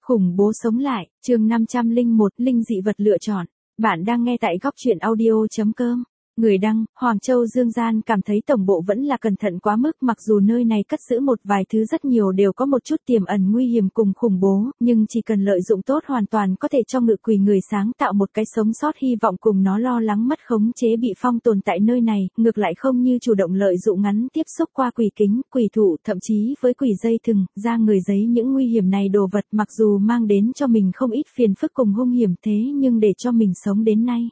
Khủng bố sống lại, chương 501, linh dị vật lựa chọn. Bạn đang nghe tại góc truyện audio.com. Người đăng, Hoàng Châu Dương Gian cảm thấy tổng bộ vẫn là cẩn thận quá mức, mặc dù nơi này cất giữ một vài thứ rất nhiều đều có một chút tiềm ẩn nguy hiểm cùng khủng bố, nhưng chỉ cần lợi dụng tốt hoàn toàn có thể cho ngự quỷ người sáng tạo một cái sống sót hy vọng cùng nó lo lắng mất khống chế bị phong tồn tại nơi này, ngược lại không như chủ động lợi dụng ngắn tiếp xúc qua quỷ kính, quỷ thụ, thậm chí với quỷ dây thừng, da người giấy những nguy hiểm này đồ vật mặc dù mang đến cho mình không ít phiền phức cùng hung hiểm thế nhưng để cho mình sống đến nay.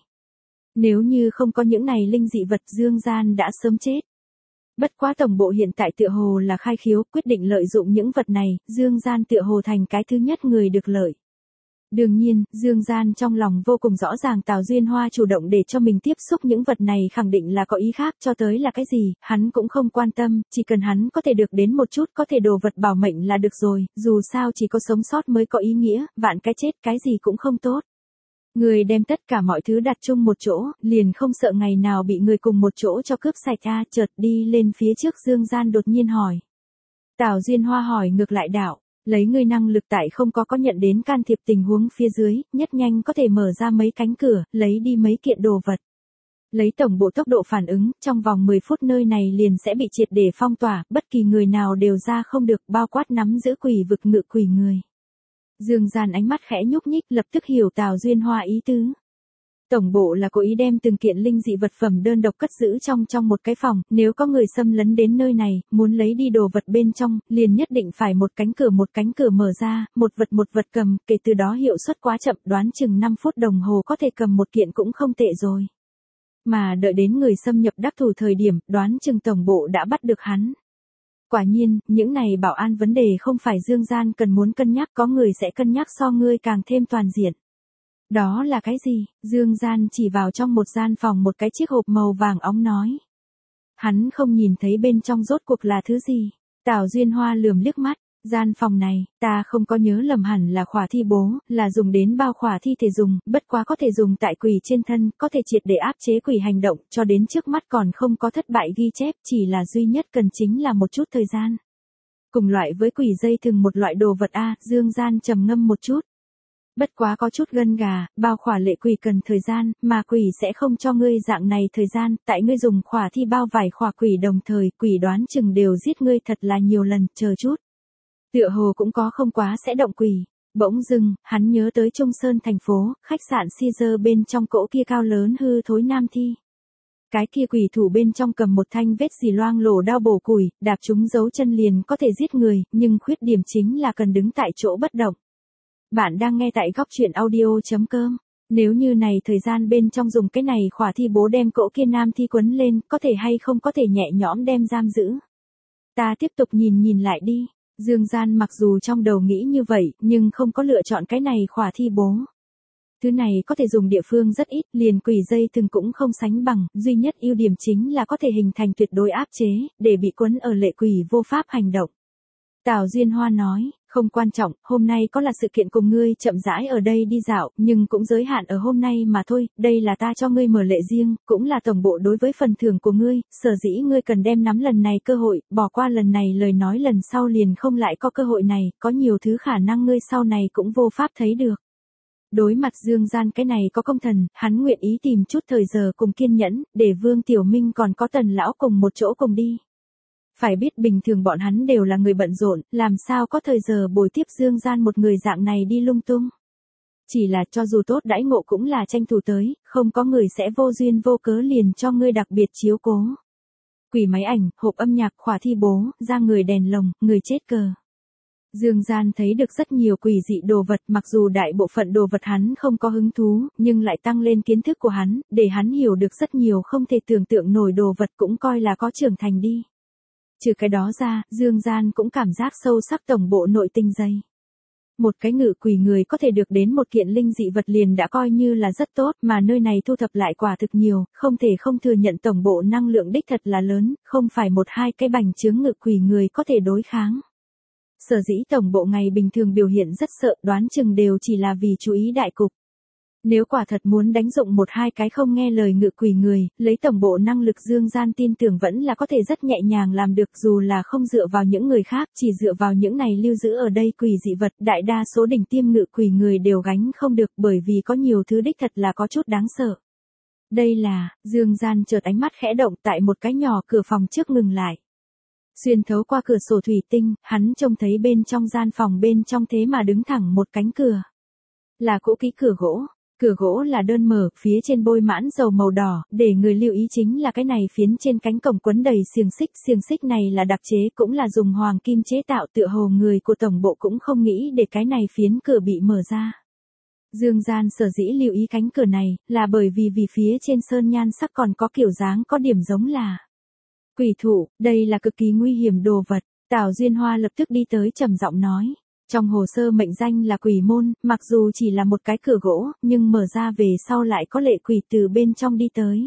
Nếu như không có những này linh dị vật Dương Gian đã sớm chết. Bất quá tổng bộ hiện tại tựa hồ là khai khiếu, quyết định lợi dụng những vật này, Dương Gian tựa hồ thành cái thứ nhất người được lợi. Đương nhiên, Dương Gian trong lòng vô cùng rõ ràng Tào Duyên Hoa chủ động để cho mình tiếp xúc những vật này khẳng định là có ý khác, cho tới là cái gì, hắn cũng không quan tâm, chỉ cần hắn có thể được đến một chút có thể đồ vật bảo mệnh là được rồi, dù sao chỉ có sống sót mới có ý nghĩa, vạn cái chết cái gì cũng không tốt. Người đem tất cả mọi thứ đặt chung một chỗ, liền không sợ ngày nào bị người cùng một chỗ cho cướp sạch a. Chợt đi lên phía trước Dương Gian đột nhiên hỏi. Tào Duyên Hoa hỏi ngược lại đạo, lấy ngươi năng lực tại không có nhận đến can thiệp tình huống phía dưới, nhất nhanh có thể mở ra mấy cánh cửa, lấy đi mấy kiện đồ vật. Lấy tổng bộ tốc độ phản ứng, trong vòng 10 phút nơi này liền sẽ bị triệt để phong tỏa, bất kỳ người nào đều ra không được, bao quát nắm giữ quỷ vực ngự quỷ người. Dương Gian ánh mắt khẽ nhúc nhích, lập tức hiểu Tào Duyên Hoa ý tứ. Tổng bộ là cố ý đem từng kiện linh dị vật phẩm đơn độc cất giữ trong một cái phòng, nếu có người xâm lấn đến nơi này, muốn lấy đi đồ vật bên trong, liền nhất định phải một cánh cửa mở ra, một vật cầm, kể từ đó hiệu suất quá chậm, đoán chừng 5 phút đồng hồ có thể cầm một kiện cũng không tệ rồi. Mà đợi đến người xâm nhập đắc thủ thời điểm, đoán chừng tổng bộ đã bắt được hắn. Quả nhiên, những này bảo an vấn đề không phải Dương Gian muốn cân nhắc, có người sẽ cân nhắc so ngươi càng thêm toàn diện. Đó là cái gì? Dương Gian chỉ vào trong một gian phòng một cái chiếc hộp màu vàng óng nói. Hắn không nhìn thấy bên trong rốt cuộc là thứ gì. Tào Duyên Hoa lườm liếc mắt. Gian phòng này, ta không có nhớ lầm hẳn là khỏa thi bố, là dùng đến bao khỏa thi thể dùng, bất quá có thể dùng tại quỷ trên thân, có thể triệt để áp chế quỷ hành động, cho đến trước mắt còn không có thất bại ghi chép, chỉ là duy nhất cần chính là một chút thời gian. Cùng loại với quỷ dây thừng một loại đồ vật a. Dương Gian trầm ngâm một chút. Bất quá có chút gân gà, bao khỏa lệ quỷ cần thời gian, mà quỷ sẽ không cho ngươi dạng này thời gian, tại ngươi dùng khỏa thi bao vài khỏa quỷ đồng thời, quỷ đoán chừng đều giết ngươi thật là nhiều lần, chờ chút. Tựa hồ cũng có không quá sẽ động quỷ. Bỗng dưng, hắn nhớ tới Trung Sơn thành phố, khách sạn Caesar bên trong cỗ kia cao lớn hư thối nam thi. Cái kia quỷ thủ bên trong cầm một thanh vết xì loang lổ đao bổ củi, đạp chúng dấu chân liền có thể giết người, nhưng khuyết điểm chính là cần đứng tại chỗ bất động. Bạn đang nghe tại góc truyện audio.com. Nếu như này thời gian bên trong dùng cái này khỏa thi bố đem cỗ kia nam thi quấn lên, có thể hay không có thể nhẹ nhõm đem giam giữ. Ta tiếp tục nhìn lại đi. Dương Gian mặc dù trong đầu nghĩ như vậy, nhưng không có lựa chọn cái này khỏa thi bố. Thứ này có thể dùng địa phương rất ít, liền quỷ dây thừng cũng không sánh bằng, duy nhất ưu điểm chính là có thể hình thành tuyệt đối áp chế, để bị quấn ở lệ quỷ vô pháp hành động. Tào Duyên Hoa nói, không quan trọng, hôm nay có là sự kiện cùng ngươi chậm rãi ở đây đi dạo, nhưng cũng giới hạn ở hôm nay mà thôi, đây là ta cho ngươi mở lệ riêng, cũng là tổng bộ đối với phần thưởng của ngươi, sở dĩ ngươi cần đem nắm lần này cơ hội, bỏ qua lần này lời nói lần sau liền không lại có cơ hội này, có nhiều thứ khả năng ngươi sau này cũng vô pháp thấy được. Đối mặt Dương Gian cái này có công thần, hắn nguyện ý tìm chút thời giờ cùng kiên nhẫn, để Vương Tiểu Minh còn có Tần lão cùng một chỗ cùng đi. Phải biết bình thường bọn hắn đều là người bận rộn, làm sao có thời giờ bồi tiếp Dương Gian một người dạng này đi lung tung. Chỉ là cho dù tốt đãi ngộ cũng là tranh thủ tới, không có người sẽ vô duyên vô cớ liền cho ngươi đặc biệt chiếu cố. Quỷ máy ảnh, hộp âm nhạc, khỏa thi bố, da người đèn lồng, người chết cờ. Dương Gian thấy được rất nhiều quỷ dị đồ vật, mặc dù đại bộ phận đồ vật hắn không có hứng thú, nhưng lại tăng lên kiến thức của hắn, để hắn hiểu được rất nhiều không thể tưởng tượng nổi đồ vật cũng coi là có trưởng thành đi. Trừ cái đó ra, Dương Gian cũng cảm giác sâu sắc tổng bộ nội tình dày. Một cái ngự quỷ người có thể được đến một kiện linh dị vật liền đã coi như là rất tốt, mà nơi này thu thập lại quả thực nhiều, không thể không thừa nhận tổng bộ năng lượng đích thật là lớn, không phải một hai cái bành chướng ngự quỷ người có thể đối kháng. Sở dĩ tổng bộ ngày bình thường biểu hiện rất sợ, đoán chừng đều chỉ là vì chú ý đại cục. Nếu quả thật muốn đánh dụng một hai cái không nghe lời ngự quỷ người, lấy tổng bộ năng lực Dương Gian tin tưởng vẫn là có thể rất nhẹ nhàng làm được, dù là không dựa vào những người khác, chỉ dựa vào những này lưu giữ ở đây quỷ dị vật, đại đa số đỉnh tiêm ngự quỷ người đều gánh không được, bởi vì có nhiều thứ đích thật là có chút đáng sợ. Đây là, Dương Gian chợt ánh mắt khẽ động, tại một cái nhỏ cửa phòng trước ngừng lại. Xuyên thấu qua cửa sổ thủy tinh, hắn trông thấy bên trong gian phòng bên trong thế mà đứng thẳng một cánh cửa. Là cũ kỹ cửa gỗ. Cửa gỗ là đơn mở, phía trên bôi mãn dầu màu đỏ, để người lưu ý chính là cái này phiến trên cánh cổng quấn đầy xiềng xích này là đặc chế, cũng là dùng hoàng kim chế tạo, tựa hồ người của tổng bộ cũng không nghĩ để cái này phiến cửa bị mở ra. Dương Gian sở dĩ lưu ý cánh cửa này, là bởi vì phía trên sơn nhan sắc còn có kiểu dáng có điểm giống là quỷ thụ, đây là cực kỳ nguy hiểm đồ vật. Tào Duyên Hoa lập tức đi tới trầm giọng nói. Trong hồ sơ mệnh danh là quỷ môn, mặc dù chỉ là một cái cửa gỗ, nhưng mở ra về sau lại có lệ quỷ từ bên trong đi tới.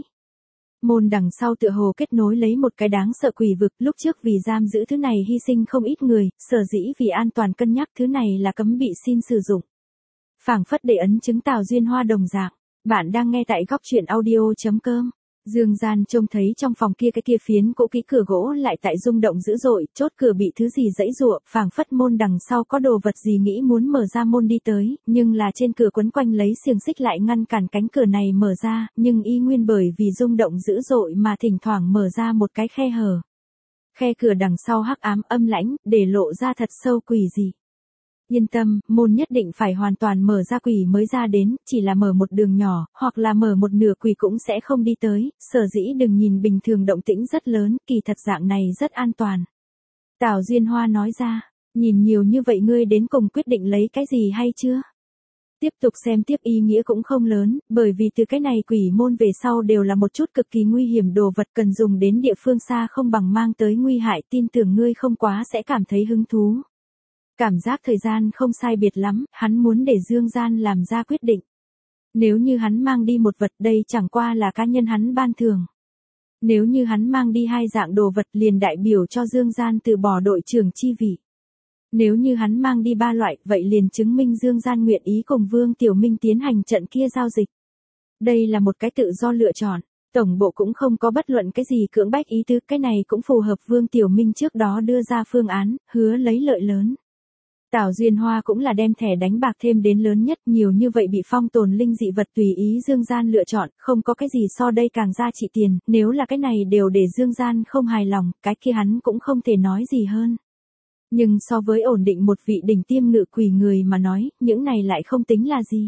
Môn đằng sau tựa hồ kết nối lấy một cái đáng sợ quỷ vực, lúc trước vì giam giữ thứ này hy sinh không ít người, sở dĩ vì an toàn cân nhắc thứ này là cấm bị xin sử dụng. Phảng phất để ấn chứng Tào Duyên Hoa đồng dạng. Bạn đang nghe tại góc truyện audio.com. Dương Gian trông thấy trong phòng kia cái kia phiến cũ kỹ cửa gỗ lại tại rung động dữ dội, chốt cửa bị thứ gì giãy giụa, phảng phất môn đằng sau có đồ vật gì nghĩ muốn mở ra môn đi tới, nhưng là trên cửa quấn quanh lấy xiềng xích lại ngăn cản cánh cửa này mở ra, nhưng y nguyên bởi vì rung động dữ dội mà thỉnh thoảng mở ra một cái khe hở. Khe cửa đằng sau hắc ám âm lãnh, để lộ ra thật sâu quỷ dị. Yên tâm, môn nhất định phải hoàn toàn mở ra quỷ mới ra đến, chỉ là mở một đường nhỏ, hoặc là mở một nửa quỷ cũng sẽ không đi tới, sở dĩ đừng nhìn bình thường động tĩnh rất lớn, kỳ thật dạng này rất an toàn. Tào Duyên Hoa nói ra, nhìn nhiều như vậy ngươi đến cùng quyết định lấy cái gì hay chưa? Tiếp tục xem tiếp ý nghĩa cũng không lớn, bởi vì từ cái này quỷ môn về sau đều là một chút cực kỳ nguy hiểm đồ vật cần dùng đến địa phương xa không bằng mang tới nguy hại, tin tưởng ngươi không quá sẽ cảm thấy hứng thú. Cảm giác thời gian không sai biệt lắm, hắn muốn để Dương Gian làm ra quyết định. Nếu như hắn mang đi một vật đây chẳng qua là cá nhân hắn ban thưởng. Nếu như hắn mang đi hai dạng đồ vật liền đại biểu cho Dương Gian từ bỏ đội trưởng chi vị. Nếu như hắn mang đi ba loại vậy liền chứng minh Dương Gian nguyện ý cùng Vương Tiểu Minh tiến hành trận kia giao dịch. Đây là một cái tự do lựa chọn. Tổng bộ cũng không có bất luận cái gì cưỡng bách ý tứ, cái này cũng phù hợp Vương Tiểu Minh trước đó đưa ra phương án, hứa lấy lợi lớn. Tào Duyên Hoa cũng là đem thẻ đánh bạc thêm đến lớn nhất, nhiều như vậy bị phong tồn linh dị vật tùy ý Dương Gian lựa chọn, không có cái gì so đây càng giá trị tiền, nếu là cái này đều để Dương Gian không hài lòng, cái kia hắn cũng không thể nói gì hơn. Nhưng so với ổn định một vị đỉnh tiêm ngự quỷ người mà nói, những này lại không tính là gì.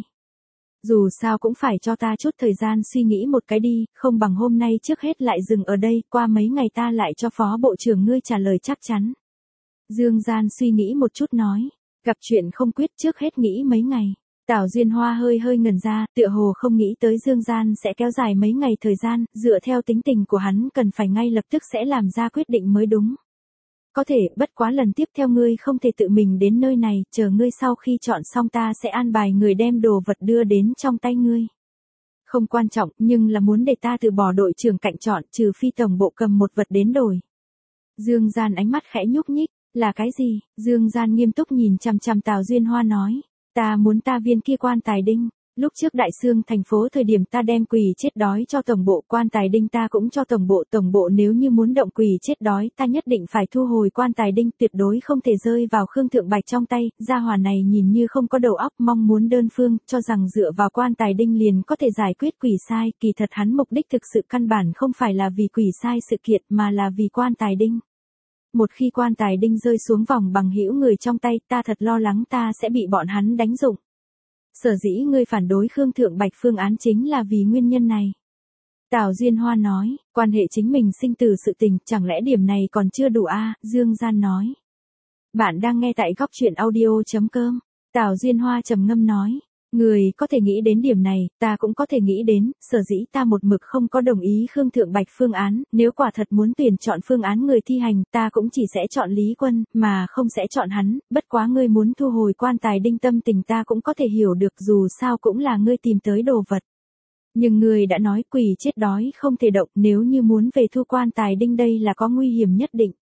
Dù sao cũng phải cho ta chút thời gian suy nghĩ một cái đi, không bằng hôm nay trước hết lại dừng ở đây, qua mấy ngày ta lại cho phó bộ trưởng ngươi trả lời chắc chắn. Dương Gian suy nghĩ một chút nói, gặp chuyện không quyết trước hết nghĩ mấy ngày. Tào Duyên Hoa hơi ngẩn ra, tựa hồ không nghĩ tới Dương Gian sẽ kéo dài mấy ngày thời gian, dựa theo tính tình của hắn cần phải ngay lập tức sẽ làm ra quyết định mới đúng. Có thể, bất quá lần tiếp theo ngươi không thể tự mình đến nơi này, chờ ngươi sau khi chọn xong ta sẽ an bài người đem đồ vật đưa đến trong tay ngươi. Không quan trọng, nhưng là muốn để ta từ bỏ đội trưởng cạnh chọn, trừ phi tổng bộ cầm một vật đến đổi. Dương Gian ánh mắt khẽ nhúc nhích. Là cái gì? Dương Gian nghiêm túc nhìn chằm chằm Tào Duyên Hoa nói. Ta muốn ta viên kia quan tài đinh. Lúc trước đại xương thành phố thời điểm ta đem quỷ chết đói cho tổng bộ, quan tài đinh ta cũng cho tổng bộ nếu như muốn động quỷ chết đói ta nhất định phải thu hồi quan tài đinh, tuyệt đối không thể rơi vào Khương Thượng Bạch trong tay, gia hỏa này nhìn như không có đầu óc, mong muốn đơn phương, cho rằng dựa vào quan tài đinh liền có thể giải quyết quỷ sai, kỳ thật hắn mục đích thực sự căn bản không phải là vì quỷ sai sự kiện mà là vì quan tài đinh. Một khi quan tài đinh rơi xuống vòng bằng hữu người trong tay ta thật lo lắng ta sẽ bị bọn hắn đánh dụng. Sở dĩ ngươi phản đối Khương Thượng Bạch phương án chính là vì nguyên nhân này. Tào Duyên Hoa nói, quan hệ chính mình sinh tử sự tình, chẳng lẽ điểm này còn chưa đủ a? Dương Gian nói. Bạn đang nghe tại góc truyện audio.com. Tào Duyên Hoa trầm ngâm nói. Người có thể nghĩ đến điểm này, ta cũng có thể nghĩ đến, sở dĩ ta một mực không có đồng ý Khương Thượng Bạch phương án, nếu quả thật muốn tuyển chọn phương án người thi hành, ta cũng chỉ sẽ chọn Lý Quân, mà không sẽ chọn hắn, bất quá ngươi muốn thu hồi quan tài đinh tâm tình ta cũng có thể hiểu được, dù sao cũng là ngươi tìm tới đồ vật. Nhưng ngươi đã nói quỷ chết đói không thể động, nếu như muốn về thu quan tài đinh đây là có nguy hiểm nhất định.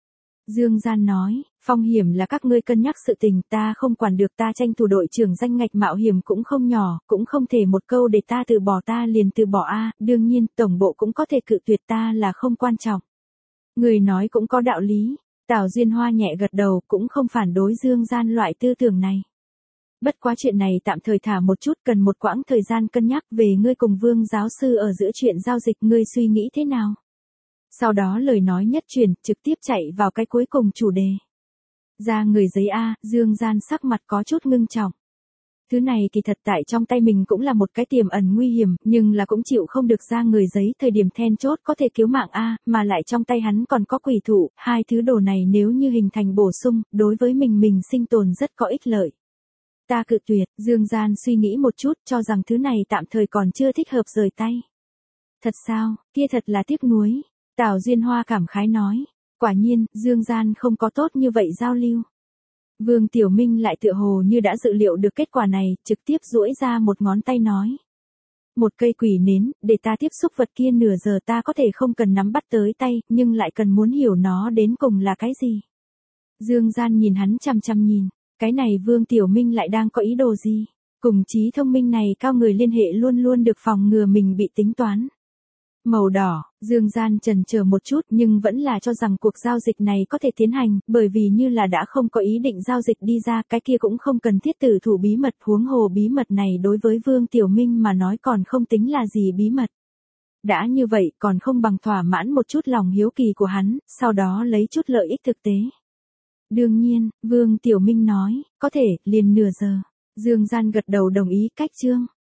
Dương Gian nói, phong hiểm là các ngươi cân nhắc sự tình, ta không quản được, ta tranh thủ đội trưởng danh ngạch mạo hiểm cũng không nhỏ, cũng không thể một câu để ta từ bỏ ta liền từ bỏ a, đương nhiên, tổng bộ cũng có thể cự tuyệt ta là không quan trọng. Người nói cũng có đạo lý, Tào Duyên Hoa nhẹ gật đầu, cũng không phản đối Dương Gian loại tư tưởng này. Bất quá chuyện này tạm thời thả một chút, cần một quãng thời gian cân nhắc, về ngươi cùng Vương giáo sư ở giữa chuyện giao dịch, ngươi suy nghĩ thế nào? Sau đó lời nói nhất chuyển, trực tiếp chạy vào cái cuối cùng chủ đề. Ra người giấy A, Dương Gian sắc mặt có chút ngưng trọng. Thứ này kỳ thật tại trong tay mình cũng là một cái tiềm ẩn nguy hiểm, nhưng là cũng chịu không được ra người giấy, thời điểm then chốt có thể cứu mạng A, mà lại trong tay hắn còn có quỷ thủ, hai thứ đồ này nếu như hình thành bổ sung, đối với mình sinh tồn rất có ích lợi. Ta cự tuyệt, Dương Gian suy nghĩ một chút, cho rằng thứ này tạm thời còn chưa thích hợp rời tay. Thật sao, kia thật là tiếc nuối. Tào Duyên Hoa cảm khái nói, quả nhiên, Dương Gian không có tốt như vậy giao lưu. Vương Tiểu Minh lại tựa hồ như đã dự liệu được kết quả này, trực tiếp duỗi ra một ngón tay nói. Một cây quỷ nến, để ta tiếp xúc vật kia nửa giờ ta có thể không cần nắm bắt tới tay, nhưng lại cần muốn hiểu nó đến cùng là cái gì. Dương Gian nhìn hắn chằm chằm nhìn, cái này Vương Tiểu Minh lại đang có ý đồ gì? Cùng trí thông minh này cao người liên hệ luôn luôn được phòng ngừa mình bị tính toán. Màu đỏ, Dương Gian chần chờ một chút nhưng vẫn là cho rằng cuộc giao dịch này có thể tiến hành, bởi vì như là đã không có ý định giao dịch đi ra, cái kia cũng không cần thiết tử thủ bí mật, huống hồ bí mật này đối với Vương Tiểu Minh mà nói còn không tính là gì bí mật. Đã như vậy còn không bằng thỏa mãn một chút lòng hiếu kỳ của hắn, sau đó lấy chút lợi ích thực tế. Đương nhiên, Vương Tiểu Minh nói, có thể, liền nửa giờ. Dương Gian gật đầu đồng ý, cách chương.